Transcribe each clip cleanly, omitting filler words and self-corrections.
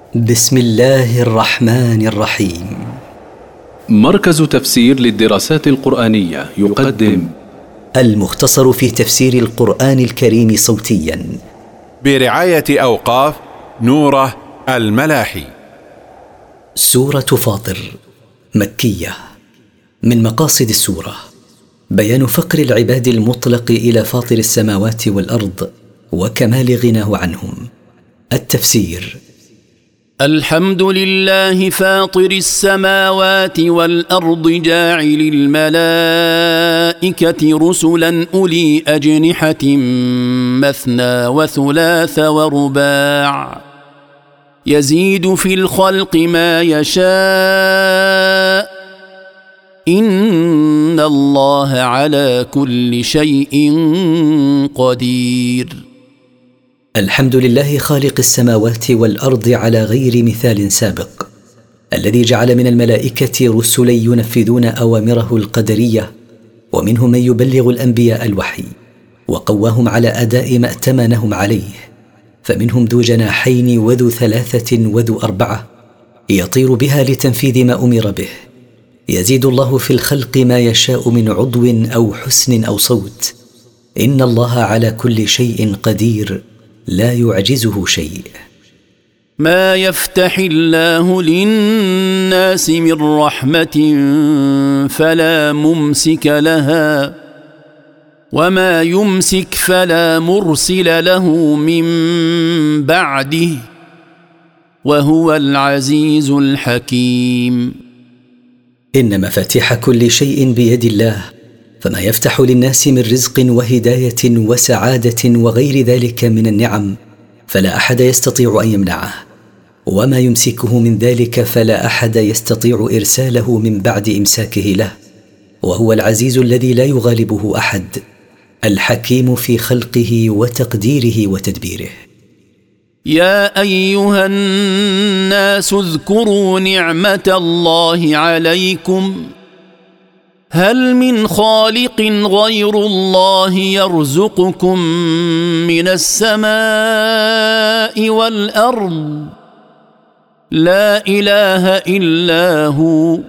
بسم الله الرحمن الرحيم. مركز تفسير للدراسات القرآنية يقدم المختصر في تفسير القرآن الكريم صوتيا برعاية أوقاف نوره الملاحي. سورة فاطر مكية. من مقاصد السورة بيان فقر العباد المطلق إلى فاطر السماوات والأرض وكمال غناه عنهم. التفسير: الحمد لله فاطر السماوات والأرض جاعل الملائكة رسلا أولي أجنحة مثنى وثلاث ورباع يزيد في الخلق ما يشاء إن الله على كل شيء قدير. الحمد لله خالق السماوات والأرض على غير مثال سابق، الذي جعل من الملائكة رسلا ينفذون أوامره القدرية، ومنهم من يبلغ الأنبياء الوحي، وقواهم على أداء ما ائتمنهم عليه، فمنهم ذو جناحين وذو ثلاثة وذو أربعة يطير بها لتنفيذ ما أمر به. يزيد الله في الخلق ما يشاء من عضو أو حسن أو صوت، إن الله على كل شيء قدير لا يعجزه شيء. ما يفتح الله للناس من رحمة فلا ممسك لها وما يمسك فلا مرسل له من بعده وهو العزيز الحكيم. إن مفاتيح كل شيء بيد الله، فما يفتح للناس من رزق وهداية وسعادة وغير ذلك من النعم فلا أحد يستطيع أن يمنعه، وما يمسكه من ذلك فلا أحد يستطيع إرساله من بعد إمساكه له، وهو العزيز الذي لا يغالبه أحد، الحكيم في خلقه وتقديره وتدبيره. يا أيها الناس اذكروا نعمة الله عليكم هل من خالق غير الله يرزقكم من السماء والأرض لا إله إلا هو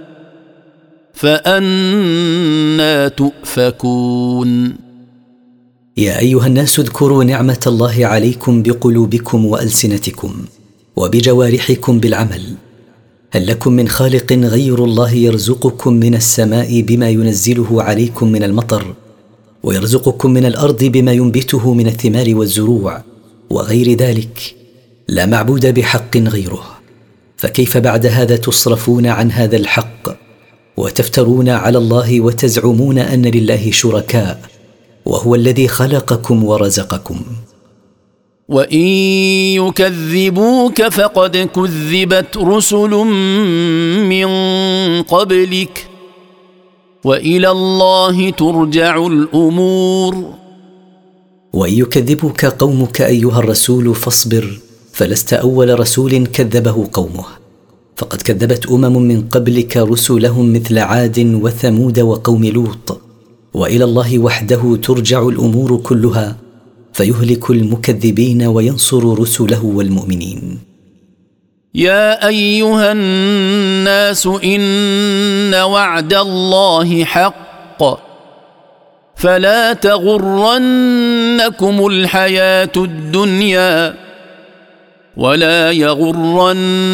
فأنى تؤفكون. يا أيها الناس اذكروا نعمة الله عليكم بقلوبكم وألسنتكم وبجوارحكم بالعمل. هل لكم من خالق غير الله يرزقكم من السماء بما ينزله عليكم من المطر، ويرزقكم من الأرض بما ينبته من الثمار والزروع وغير ذلك؟ لا معبود بحق غيره، فكيف بعد هذا تصرفون عن هذا الحق وتفترون على الله وتزعمون أن لله شركاء وهو الذي خلقكم ورزقكم؟ وإن يكذبوك فقد كذبت رسل من قبلك وإلى الله ترجع الأمور. وإن يكذبك قومك أيها الرسول فاصبر، فلست أول رسول كذبه قومه، فقد كذبت من قبلك رسلهم مثل عاد وثمود وقوم لوط، وإلى الله وحده ترجع الأمور كلها، فيهلك المكذبين وينصر رسله والمؤمنين. يا أيها الناس إن وعد الله حق فلا تغرنكم الحياة الدنيا ولا يغرنكم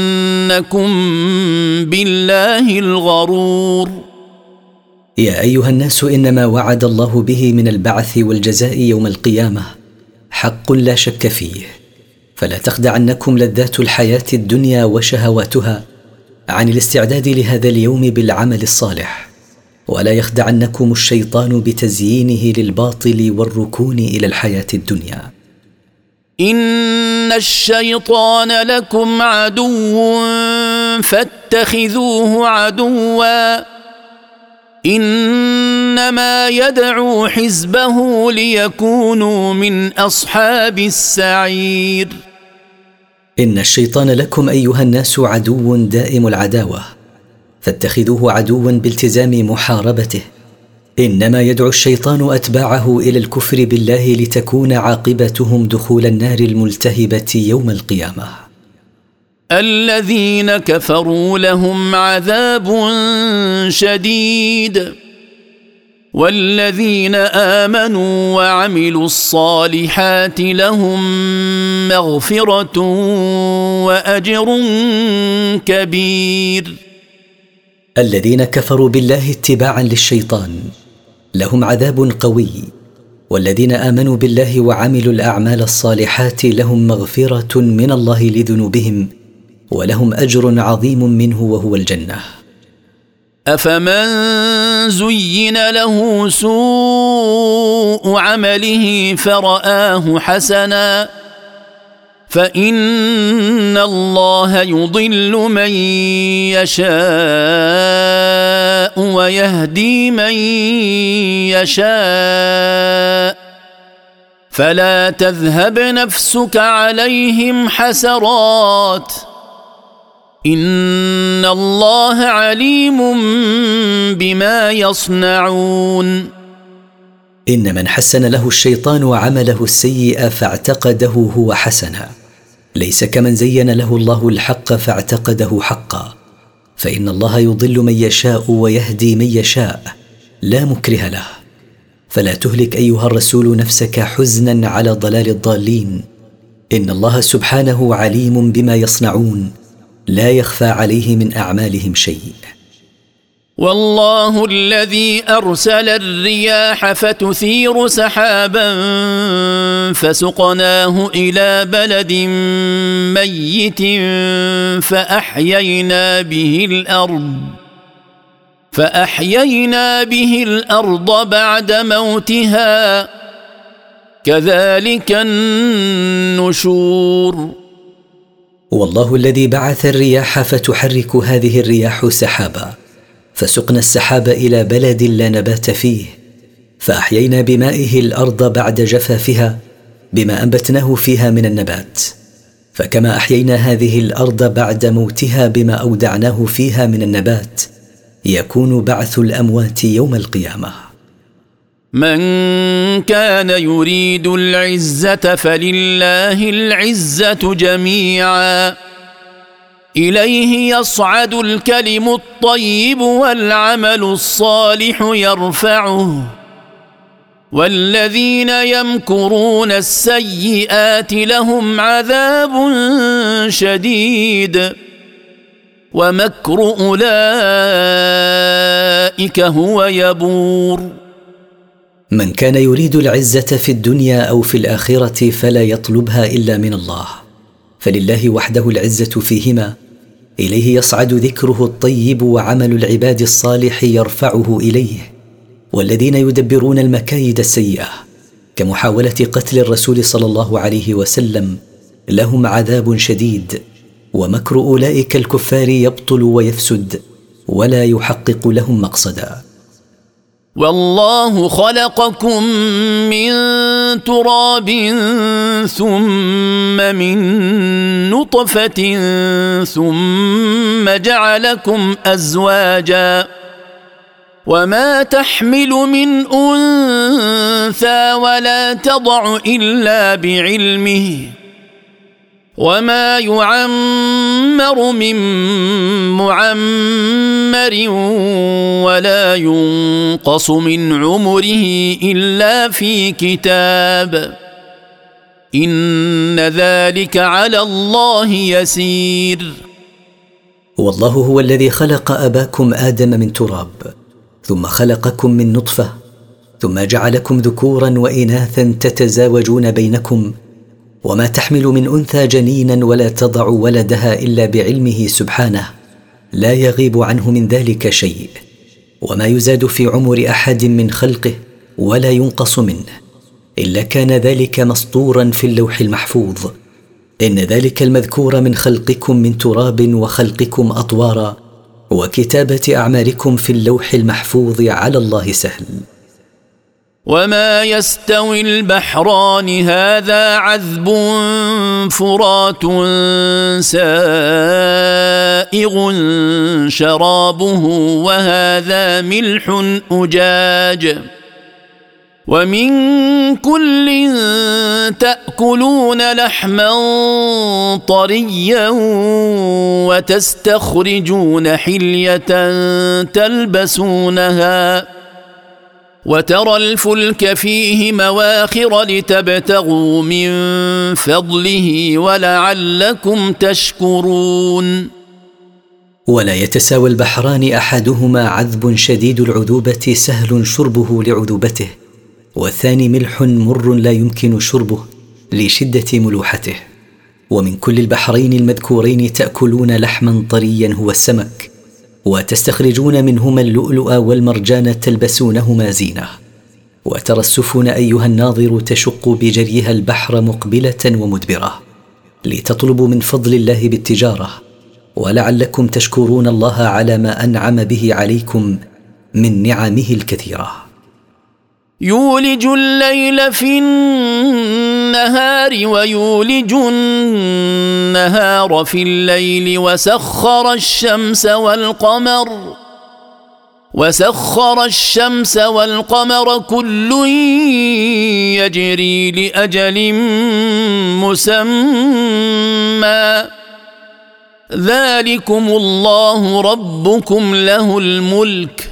بالله الغرور. يا أيها الناس إنما وعد الله به من البعث والجزاء يوم القيامة حق لا شك فيه، فلا تخدعنكم لذات الحياة الدنيا وشهواتها عن الاستعداد لهذا اليوم بالعمل الصالح، ولا يخدعنكم الشيطان بتزيينه للباطل والركون إلى الحياة الدنيا. إن الشيطان لكم عدو فاتخذوه عدوا إنما يدعو حزبه ليكونوا من أصحاب السعير. إن الشيطان لكم أيها الناس عدو دائم العداوة، فاتخذوه عدوا بالتزام محاربته. إنما يدعو الشيطان أتباعه إلى الكفر بالله لتكون عاقبتهم دخول النار الملتهبة يوم القيامة. الذين كفروا لهم عذاب شديد والذين آمنوا وعملوا الصالحات لهم مغفرة وأجر كبير. الذين كفروا بالله اتباعا للشيطان لهم عذاب قوي، والذين آمنوا بالله وعملوا الأعمال الصالحات لهم مغفرة من الله لذنوبهم ولهم أجر عظيم منه وهو الجنة. أفمن زين له سوء عمله فرآه حسنا فإن الله يضل من يشاء ويهدي من يشاء فلا تذهب نفسك عليهم حسرات إن الله عليم بما يصنعون. إن من حسن له الشيطان عمله السيء فاعتقده هو حسنا ليس كمن زين له الله الحق فاعتقده حقا، فإن الله يضل من يشاء ويهدي من يشاء لا مكره له. فلا تهلك أيها الرسول نفسك حزنا على ضلال الضالين، إن الله سبحانه عليم بما يصنعون لا يخفى عليه من أعمالهم شيء. والله الذي أرسل الرياح فتثير سحابا فسقناه إلى بلد ميت فأحيينا به الأرض بعد موتها كذلك النشور. والله الذي بعث الرياح فتحرك هذه الرياح سحابا فسقنا السحاب إلى بلد لا نبات فيه فأحيينا بمائه الأرض بعد جفافها بما أنبتناه فيها من النبات، فكما أحيينا هذه الأرض بعد موتها بما أودعناه فيها من النبات يكون بعث الأموات يوم القيامة. من كان يريد العزة فلله العزة جميعا إليه يصعد الكلم الطيب والعمل الصالح يرفعه والذين يمكرون السيئات لهم عذاب شديد ومكر أولئك هو يبور. من كان يريد العزة في الدنيا أو في الآخرة فلا يطلبها إلا من الله، فلله وحده العزة فيهما، إليه يصعد ذكره الطيب وعمل العباد الصالح يرفعه إليه، والذين يدبرون المكايد السيئة كمحاولة قتل الرسول صلى الله عليه وسلم لهم عذاب شديد، ومكر أولئك الكفار يبطل ويفسد ولا يحقق لهم مقصدا. والله خلقكم من تراب ثم من نطفة ثم جعلكم أزواجا وما تحمل من أنثى ولا تضع إلا بعلمه وما يعمر من معمر ولا ينقص من عمره إلا في كتاب إن ذلك على الله يسير. والله هو الذي خلق أباكم آدم من تراب ثم خلقكم من نطفة ثم جعلكم ذكورا وإناثا تتزاوجون بينكم، وما تحمل من أنثى جنينا ولا تضع ولدها إلا بعلمه سبحانه لا يغيب عنه من ذلك شيء، وما يزاد في عمر أحد من خلقه ولا ينقص منه إلا كان ذلك مسطورا في اللوح المحفوظ. إن ذلك المذكور من خلقكم من تراب وخلقكم أطوارا وكتابة أعمالكم في اللوح المحفوظ على الله سهل. وما يستوي البحران هذا عذب فرات سائغ شرابه وهذا ملح أجاج ومن كل تأكلون لحما طريا وتستخرجون حلية تلبسونها وترى الفلك فيه مواخر لتبتغوا من فضله ولعلكم تشكرون. ولا يتساوى البحران أحدهما عذب شديد العذوبة سهل شربه لعذوبته، والثاني ملح مر لا يمكن شربه لشدة ملوحته. ومن كل البحرين المذكورين تأكلون لحما طريا هو السمك، وتستخرجون منهما اللؤلؤ والمرجان تلبسونهما زينة. وترى السفن أيها الناظر تشق بجريها البحر مقبلة ومدبرة لتطلبوا من فضل الله بالتجارة، ولعلكم تشكرون الله على ما أنعم به عليكم من نعمه الكثيرة. يولج الليل في النهار ويولج النهار في الليل وسخر الشمس والقمر كل يجري لأجل مسمى ذلكم الله ربكم له الملك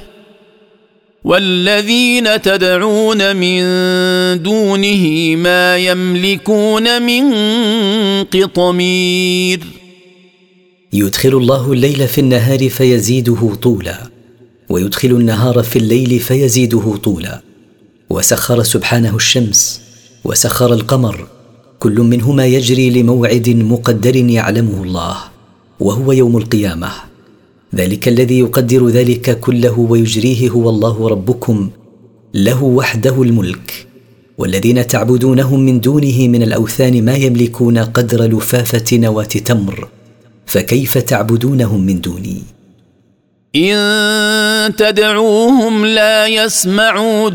والذين تدعون من دونه ما يملكون من قطمير. يدخل الله الليل في النهار فيزيده طولا، ويدخل النهار في الليل فيزيده طولا. وسخر سبحانه الشمس وسخر القمر، كل منهما يجري لموعد مقدر يعلمه الله، وهو يوم القيامة. ذلك الذي يقدر ذلك كله ويجريه هو الله ربكم، له وحده الملك. والذين تعبدونهم من دونه من الأوثان ما يملكون قدر لفافة نواة تمر، فكيف تعبدونهم من دوني؟ إن تدعوهم لا يسمعوا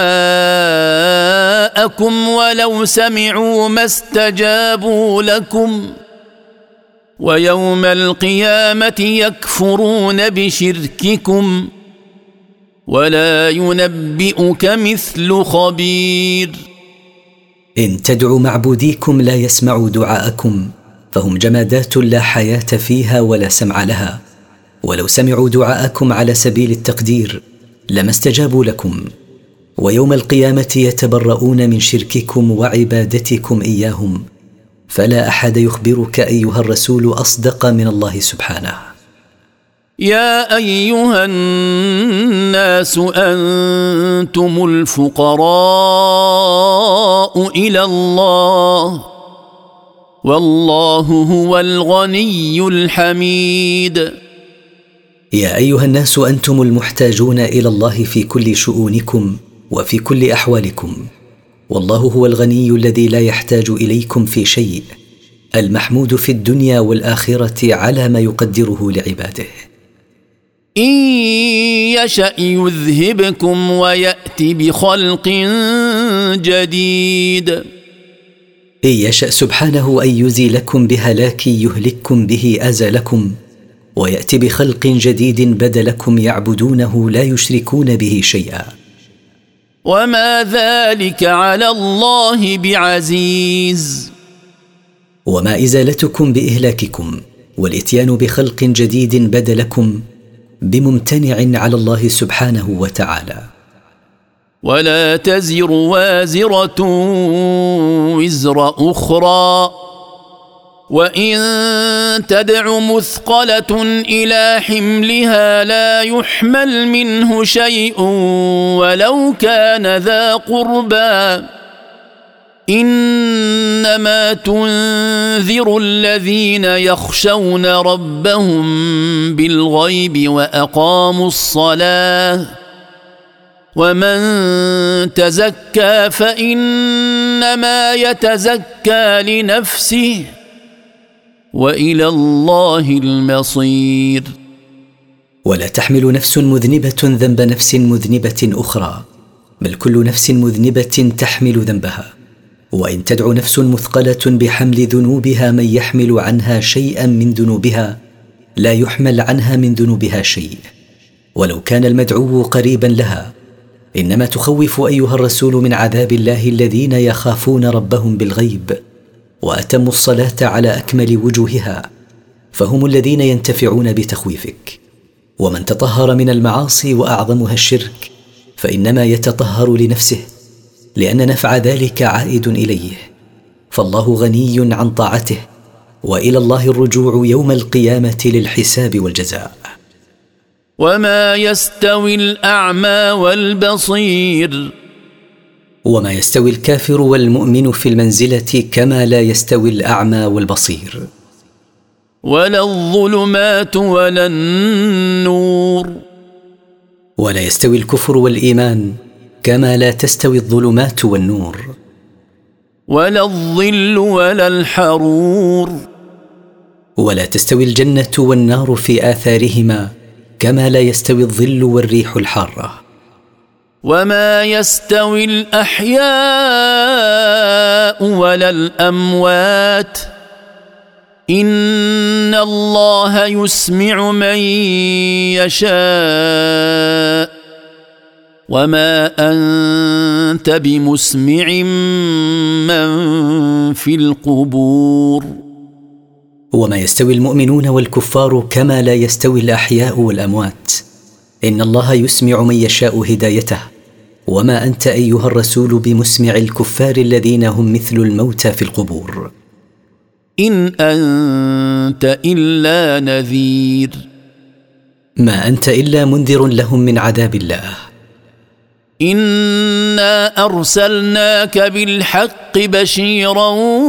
دعاءكم ولو سمعوا ما استجابوا لكم ويوم القيامة يكفرون بشرككم ولا ينبئك مثل خبير. إن تدعوا معبوديكم لا يسمعوا دعاءكم، فهم جمادات لا حياة فيها ولا سمع لها، ولو سمعوا دعاءكم على سبيل التقدير لما استجابوا لكم. ويوم القيامة يتبرؤون من شرككم وعبادتكم إياهم، فلا أحد يخبرك أيها الرسول أصدق من الله سبحانه. يا أيها الناس أنتم الفقراء إلى الله والله هو الغني الحميد. يا أيها الناس أنتم المحتاجون إلى الله في كل شؤونكم وفي كل أحوالكم، والله هو الغني الذي لا يحتاج إليكم في شيء، المحمود في الدنيا والآخرة على ما يقدره لعباده. إن يشأ يذهبكم ويأتي بخلق جديد. إن يشأ سبحانه أن يزيلكم بهلاك يهلككم به أزلكم، ويأتي بخلق جديد بدلكم يعبدونه لا يشركون به شيئا. وما ذلك على الله بعزيز. وما إزالتكم بإهلاككم والإتيان بخلق جديد بدلكم بممتنع على الله سبحانه وتعالى. ولا تزر وازرة وزر أخرى، وإن تدع مثقلة إلى حملها لا يحمل منه شيء ولو كان ذا قربى، إنما تنذر الذين يخشون ربهم بالغيب وأقاموا الصلاة، ومن تزكى فإنما يتزكى لنفسه وإلى الله المصير. ولا تحمل نفس مذنبة ذنب نفس مذنبة أخرى، بل كل نفس مذنبة تحمل ذنبها. وإن تدع نفس مثقلة بحمل ذنوبها من يحمل عنها شيئا من ذنوبها لا يحمل عنها من ذنوبها شيء، ولو كان المدعو قريبا لها، إنما تخوف أيها الرسول من عذاب الله الذين يخافون ربهم بالغيب وأتموا الصلاة على أكمل وجوهها، فهم الذين ينتفعون بتخويفك. ومن تطهر من المعاصي وأعظمها الشرك فإنما يتطهر لنفسه، لأن نفع ذلك عائد إليه، فالله غني عن طاعته، وإلى الله الرجوع يوم القيامة للحساب والجزاء. وما يستوي الأعمى والبصير، وما يستوي الكافر والمؤمن في المنزلة كما لا يستوي الأعمى والبصير. ولا الظلمات ولا النور، ولا يستوي الكفر والإيمان كما لا تستوي الظلمات والنور. ولا الظل ولا الحرور، ولا تستوي الجنة والنار في آثارهما كما لا يستوي الظل والريح الحارة. وما يستوي الأحياء ولا الأموات، إن الله يسمع من يشاء، وما أنت بمسمع من في القبور. وما يستوي المؤمنون والكفار كما لا يستوي الأحياء والأموات، إن الله يسمع من يشاء هدايته، وما أنت أيها الرسول بمسمع الكفار الذين هم مثل الموتى في القبور. إن أنت إلا نذير، ما أنت إلا منذر لهم من عذاب الله. إنا أرسلناك بالحق بشيرا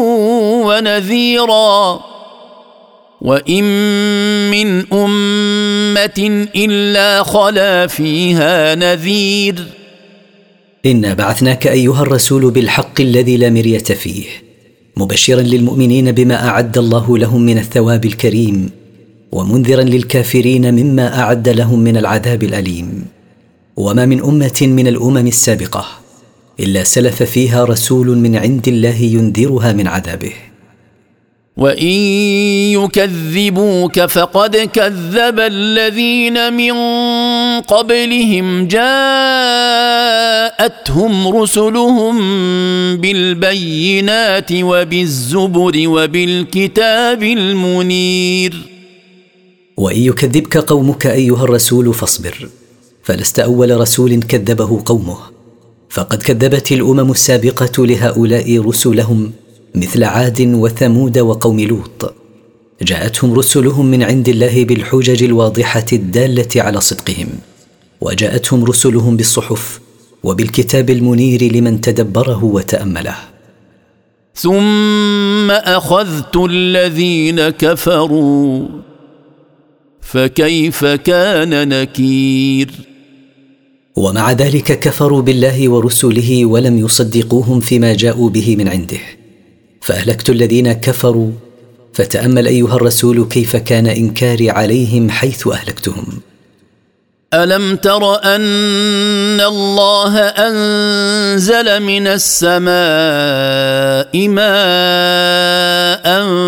ونذيرا، وإن من أمة إلا خلا فيها نذير. إنا بعثناك أيها الرسول بالحق الذي لا مرية فيه، مبشرا للمؤمنين بما أعد الله لهم من الثواب الكريم، ومنذرا للكافرين مما أعد لهم من العذاب الأليم. وما من أمة من الأمم السابقة إلا سلف فيها رسول من عند الله ينذرها من عذابه. وإن يكذبوك فقد كذب الذين من قبلهم، جاءتهم رسلهم بالبينات وبالزبر وبالكتاب المنير. وإن يكذبك قومك أيها الرسول فاصبر، فلست أول رسول كذبه قومه، فقد كذبت الأمم السابقة لهؤلاء رسلهم مثل عاد وثمود وقوم لوط، جاءتهم رسلهم من عند الله بالحجج الواضحة الدالة على صدقهم، وجاءتهم رسلهم بالصحف وبالكتاب المنير لمن تدبره وتأمله. ثم أخذت الذين كفروا فكيف كان نكير. ومع ذلك كفروا بالله ورسله ولم يصدقوهم فيما جاءوا به من عنده، فأهلكت الذين كفروا، فتأمل أيها الرسول كيف كان إنكاري عليهم حيث أهلكتهم. ألم تر أن الله أنزل من السماء ماء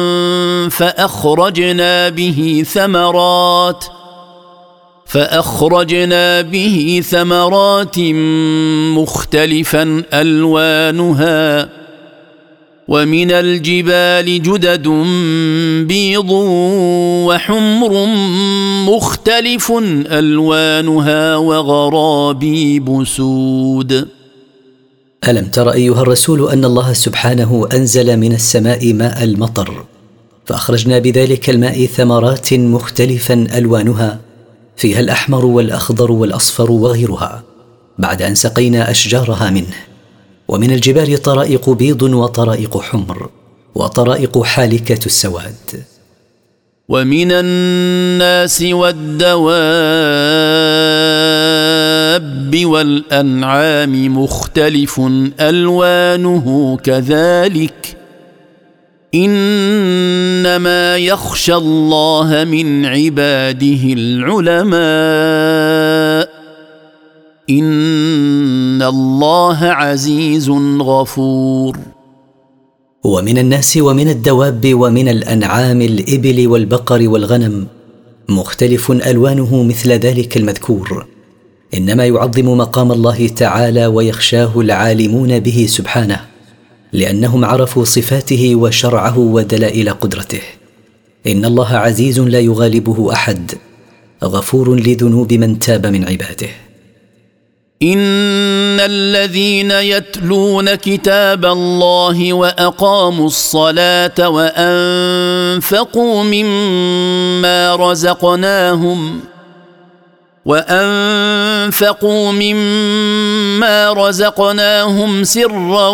فأخرجنا به ثمرات مختلفا ألوانها، ومن الجبال جدد بيض وحمر مختلف ألوانها وغرابيب سود. ألم تر أيها الرسول أن الله سبحانه أنزل من السماء ماء المطر، فأخرجنا بذلك الماء ثمرات مختلفا ألوانها، فيها الأحمر والأخضر والأصفر وغيرها، بعد أن سقينا أشجارها منه. ومن الجبال طرائق بيض وطرائق حمر وطرائق حالكة السواد. ومن الناس والدواب والأنعام مختلف ألوانه كذلك، إنما يخشى الله من عباده العلماء، إن الله عزيز غفور. ومن الناس ومن الدواب ومن الأنعام الإبل والبقر والغنم مختلف ألوانه مثل ذلك المذكور، إنما يعظم مقام الله تعالى ويخشاه العالمون به سبحانه، لأنهم عرفوا صفاته وشرعه ودلائل قدرته. إن الله عزيز لا يغالبه أحد، غفور لذنوب من تاب من عباده. إن الذين يتلون كتاب الله وأقاموا الصلاة وأنفقوا مما رزقناهم سرا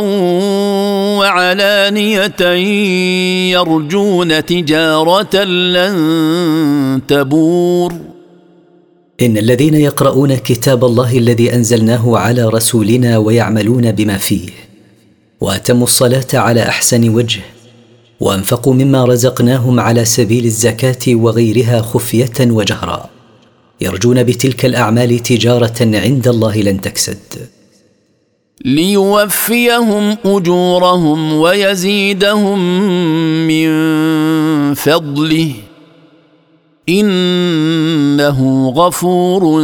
وعلانية يرجون تجارة لن تبور. إن الذين يقرؤون كتاب الله الذي أنزلناه على رسولنا ويعملون بما فيه، وأتموا الصلاة على أحسن وجه، وأنفقوا مما رزقناهم على سبيل الزكاة وغيرها خفية وجهرا، يرجون بتلك الأعمال تجارة عند الله لن تكسد، ليوفيهم أجورهم ويزيدهم من فضله إنه غفور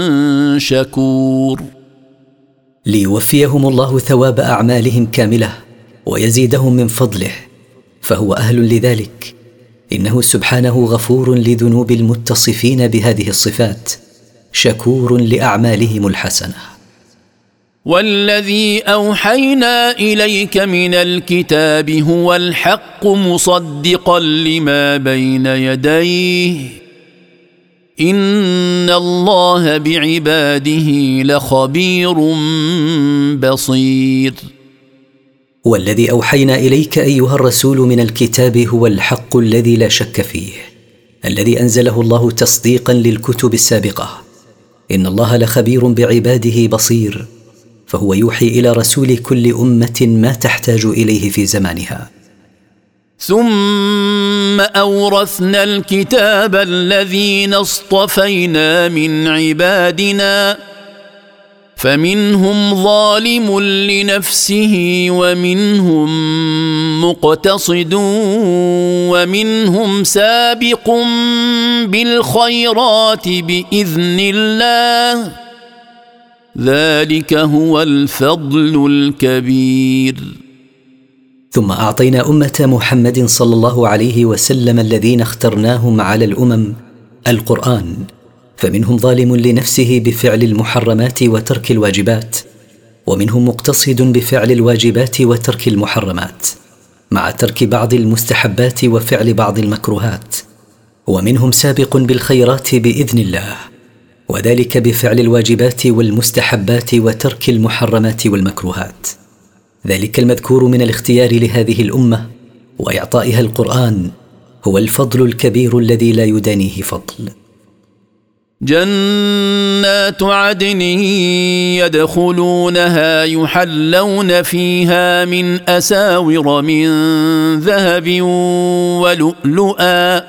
شكور. ليوفيهم الله ثواب أعمالهم كاملة ويزيدهم من فضله، فهو أهل لذلك. إنه سبحانه غفور لذنوب المتصفين بهذه الصفات، شكور لأعمالهم الحسنة. والذي أوحينا إليك من الكتاب هو الحق مصدقا لما بين يديه إن الله بعباده لخبير بصير. والذي أوحينا إليك أيها الرسول من الكتاب هو الحق الذي لا شك فيه، الذي أنزله الله تصديقا للكتب السابقة. إن الله لخبير بعباده بصير، فهو يوحي إلى رسول كل أمة ما تحتاج إليه في زمانها. ثم أورثنا الكتاب الذين اصطفينا من عبادنا فمنهم ظالم لنفسه ومنهم مقتصد ومنهم سابق بالخيرات بإذن الله ذلك هو الفضل الكبير. ثم أعطينا أمة محمد صلى الله عليه وسلم الذين اخترناهم على الأمم القرآن، فمنهم ظالم لنفسه بفعل المحرمات وترك الواجبات، ومنهم مقتصد بفعل الواجبات وترك المحرمات مع ترك بعض المستحبات وفعل بعض المكروهات، ومنهم سابق بالخيرات بإذن الله، وذلك بفعل الواجبات والمستحبات وترك المحرمات والمكروهات. ذلك المذكور من الاختيار لهذه الأمة وإعطائها القرآن هو الفضل الكبير الذي لا يدانيه فضل. جنات عدن يدخلونها يحلون فيها من أساور من ذهب ولؤلؤا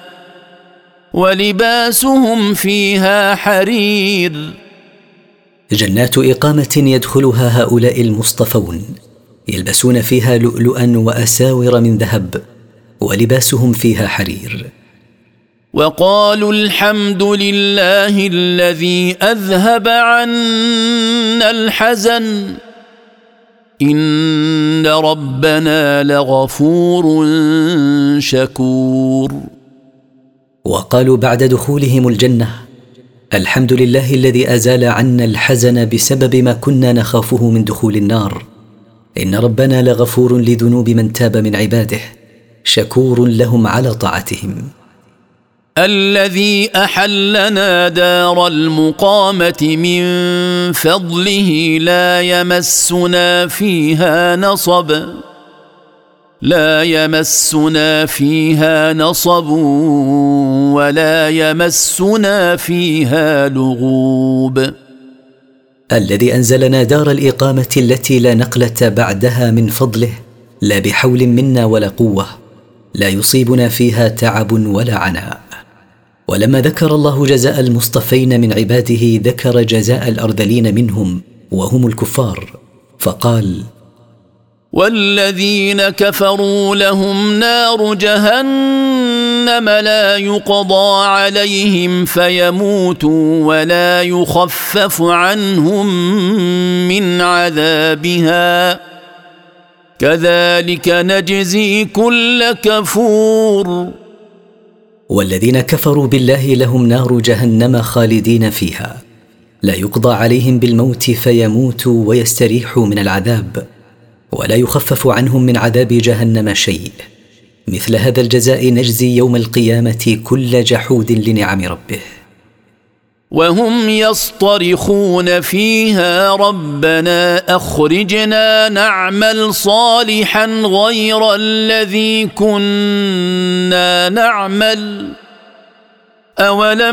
ولباسهم فيها حرير. جنات إقامة يدخلها هؤلاء المصطفون، يلبسون فيها لؤلؤا وأساور من ذهب، ولباسهم فيها حرير. وقالوا الحمد لله الذي أذهب عنا الحزن إن ربنا لغفور شكور. وقالوا بعد دخولهم الجنة الحمد لله الذي أزال عنا الحزن بسبب ما كنا نخافه من دخول النار، إن ربنا لغفور لذنوب من تاب من عباده، شكور لهم على طاعتهم. الذي أحلنا دار المقامة من فضله لا يمسنا فيها نصب ولا يمسنا فيها لغوب. الذي أنزلنا دار الإقامة التي لا نقلة بعدها من فضله، لا بحول منا ولا قوة، لا يصيبنا فيها تعب ولا عناء. ولما ذكر الله جزاء المصطفين من عباده ذكر جزاء الأرذلين منهم وهم الكفار، فقال: والذين كفروا لهم نار جهنم لا يقضى عليهم فيموتوا ولا يخفف عنهم من عذابها كذلك نجزي كل كفور. والذين كفروا بالله لهم نار جهنم خالدين فيها لا يقضى عليهم بالموت فيموتوا ويستريحوا من العذاب ولا يخفف عنهم من عذاب جهنم شيء. مثل هذا الجزاء نجزي يوم القيامة كل جحود لنعم ربه. وهم يصطرخون فيها ربنا أخرجنا نعمل صالحا غير الذي كنا نعمل أولم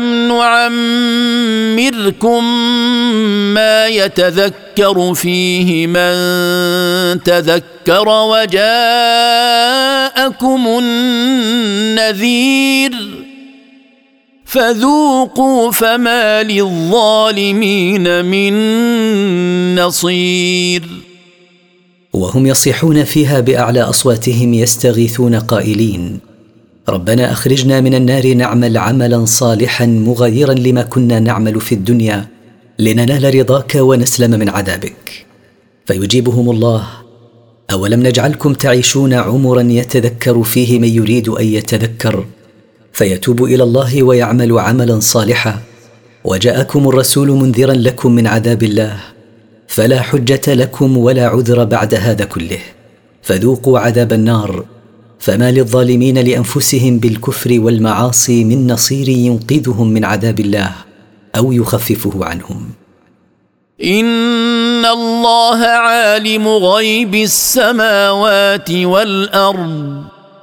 نعمركم ما يتذكر فيه من تذكر وجاءكم النذير فذوقوا فما للظالمين من نصير. وهم يصيحون فيها بأعلى أصواتهم يستغيثون قائلين ربنا أخرجنا من النار نعمل عملا صالحا مغايرا لما كنا نعمل في الدنيا لننال رضاك ونسلم من عذابك. فيجيبهم الله أولم نجعلكم تعيشون عمرا يتذكر فيه من يريد أن يتذكر فيتوب إلى الله ويعمل عملا صالحا وجاءكم الرسول منذرا لكم من عذاب الله فلا حجة لكم ولا عذر بعد هذا كله فذوقوا عذاب النار فما للظالمين لأنفسهم بالكفر والمعاصي من نصير ينقذهم من عذاب الله أو يخففه عنهم. إن الله عالم غيب السماوات والأرض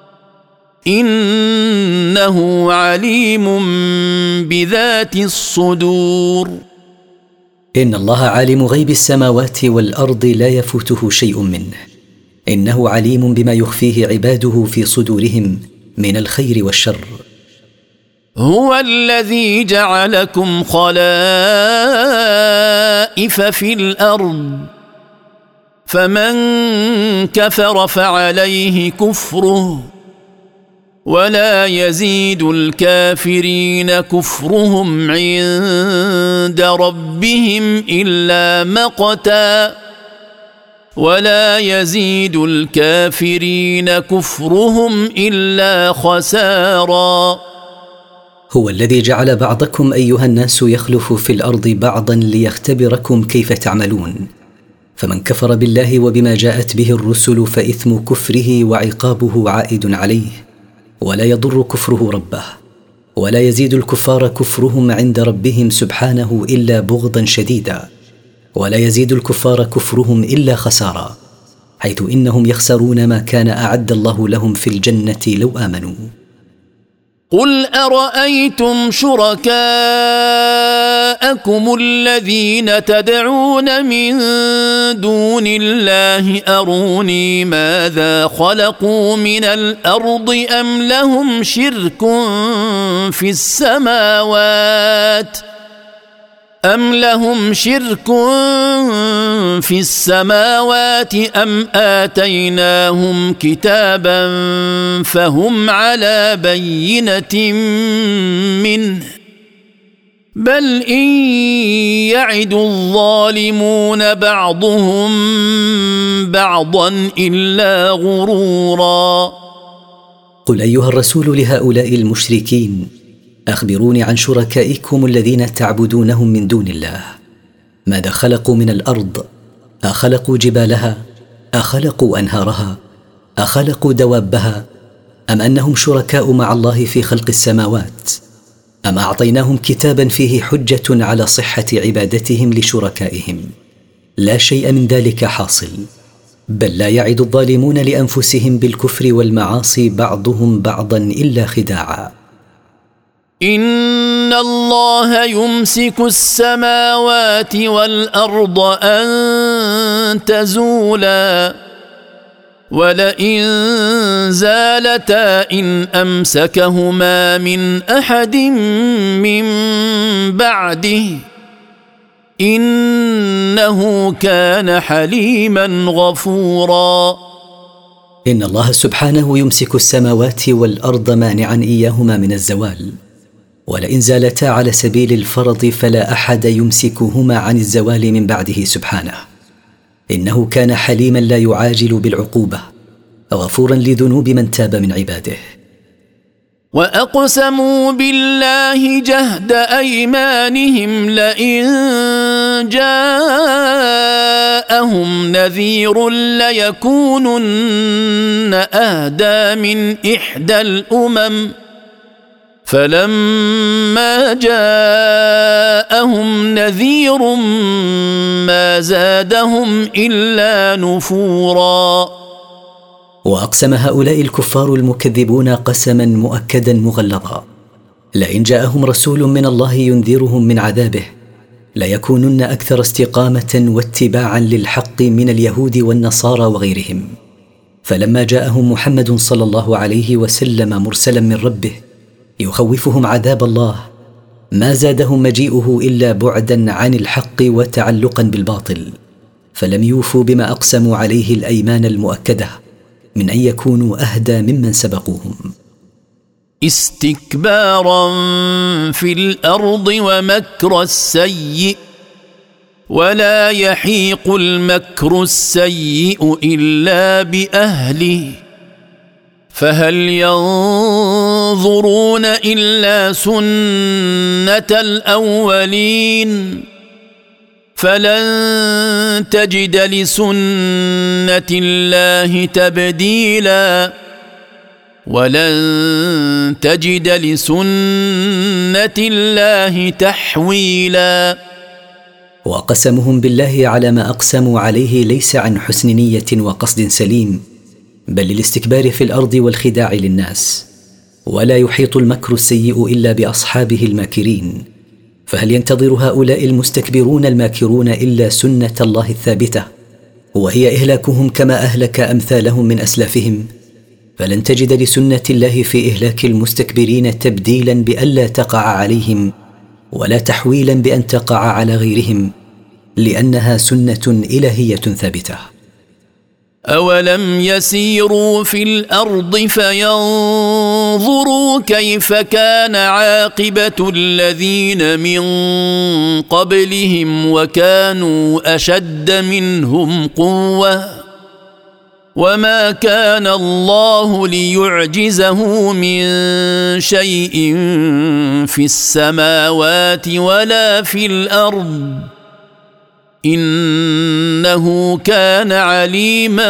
إنه عليم بذات الصدور. إن الله عالم غيب السماوات والأرض لا يفوته شيء منه إنه عليم بما يخفيه عباده في صدورهم من الخير والشر. هو الذي جعلكم خلائف في الأرض فمن كفر فعليه كفره ولا يزيد الكافرين كفرهم عند ربهم إلا مقتا ولا يزيد الكافرين كفرهم إلا خسارا. هو الذي جعل بعضكم أيها الناس يخلف في الأرض بعضا ليختبركم كيف تعملون فمن كفر بالله وبما جاءت به الرسل فإثم كفره وعقابه عائد عليه ولا يضر كفره ربه ولا يزيد الكفار كفرهم عند ربهم سبحانه إلا بغضا شديدا ولا يزيد الكفار كفرهم إلا خسارا حيث إنهم يخسرون ما كان أعد الله لهم في الجنة لو آمنوا. قل أرأيتم شركاءكم الذين تدعون من دون الله أروني ماذا خلقوا من الأرض أم لهم شرك في السماوات أم آتيناهم كتابا فهم على بينة منه بل إن يعد الظالمون بعضهم بعضا إلا غرورا. قل أيها الرسول لهؤلاء المشركين أخبروني عن شركائكم الذين تعبدونهم من دون الله ماذا خلقوا من الأرض أخلقوا جبالها أخلقوا أنهارها أخلقوا دوابها أم أنهم شركاء مع الله في خلق السماوات أم أعطيناهم كتابا فيه حجة على صحة عبادتهم لشركائهم لا شيء من ذلك حاصل بل لا يعد الظالمون لأنفسهم بالكفر والمعاصي بعضهم بعضا إلا خداعا. إن الله يمسك السماوات والأرض أن تزولا ولئن زالتا إن أمسكهما من أحد من بعده إنه كان حليما غفورا. إن الله سبحانه يمسك السماوات والأرض مانعا إياهما من الزوال، ولئن زالتا على سبيل الفرض فلا أحد يمسكهما عن الزوال من بعده سبحانه. إنه كان حليما لا يعاجل بالعقوبة، غفورا لذنوب من تاب من عباده. وأقسموا بالله جهد أيمانهم لئن جاءهم نذير ليكونن أهدى من إحدى الأمم، فلما جاءهم نذير ما زادهم إلا نفورا. وأقسم هؤلاء الكفار المكذبون قسما مؤكدا مغلظا: لئن جاءهم رسول من الله ينذرهم من عذابه ليكونن أكثر استقامة واتباعا للحق من اليهود والنصارى وغيرهم. فلما جاءهم محمد صلى الله عليه وسلم مرسلا من ربه يخوفهم عذاب الله ما زادهم مجيئه إلا بعدا عن الحق وتعلقا بالباطل، فلم يوفوا بما أقسموا عليه الأيمان المؤكدة من أن يكونوا أهدى ممن سبقوهم. استكبارا في الأرض ومكر السيء، ولا يحيق المكر السيء إلا بأهله، فهل ينظرون إلا سنة الأولين، فلن تجد لسنة الله تبديلا، ولن تجد لسنة الله تحويلا. وقسمهم بالله على ما أقسموا عليه ليس عن حسن نية وقصد سليم، بل للاستكبار في الأرض والخداع للناس. ولا يحيط المكر السيء إلا بأصحابه الماكرين، فهل ينتظر هؤلاء المستكبرون الماكرون إلا سنة الله الثابتة، وهي إهلاكهم كما أهلك أمثالهم من أسلافهم؟ فلن تجد لسنة الله في إهلاك المستكبرين تبديلا بألا تقع عليهم، ولا تحويلا بأن تقع على غيرهم، لأنها سنة إلهية ثابتة. أولم يسيروا في الأرض فينظروا كيف كان عاقبة الذين من قبلهم وكانوا أشد منهم قوة، وما كان الله ليعجزه من شيء في السماوات ولا في الأرض، إنه كان عليما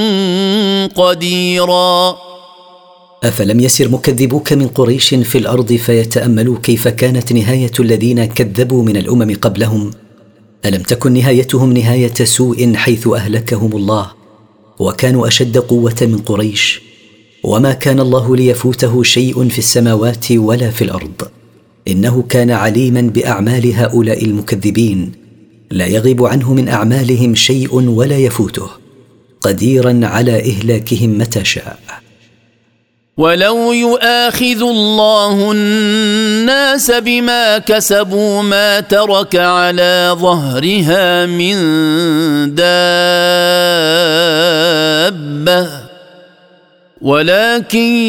قديرا. أفلم يسر مكذبوك من قريش في الأرض فيتأملوا كيف كانت نهاية الذين كذبوا من الأمم قبلهم؟ ألم تكن نهايتهم نهاية سوء حيث أهلكهم الله وكانوا أشد قوة من قريش؟ وما كان الله ليفوته شيء في السماوات ولا في الأرض، إنه كان عليما بأعمال هؤلاء المكذبين، لا يغيب عنه من أعمالهم شيء ولا يفوته، قديرا على إهلاكهم متى شاء. ولو يؤاخذ الله الناس بما كسبوا ما ترك على ظهرها من دابة، ولكن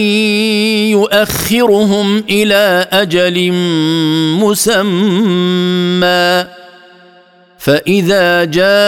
يؤخرهم إلى أجل مسمى، فإذا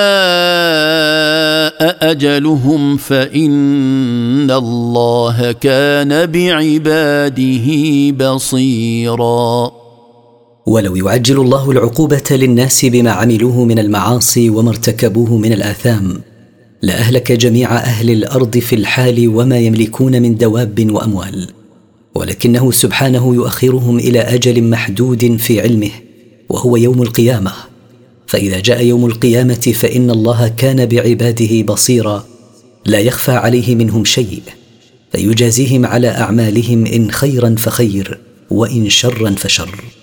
جاء أجلهم فإن الله كان بعباده بصيرا. ولو يعجل الله العقوبة للناس بما عملوه من المعاصي وما ارتكبوه من الآثام لأهلك جميع أهل الأرض في الحال وما يملكون من دواب وأموال، ولكنه سبحانه يؤخرهم إلى أجل محدود في علمه وهو يوم القيامة. فإذا جاء يوم القيامة فإن الله كان بعباده بصيرا، لا يخفى عليه منهم شيء، فيجازيهم على أعمالهم إن خيرا فخير وإن شرا فشر.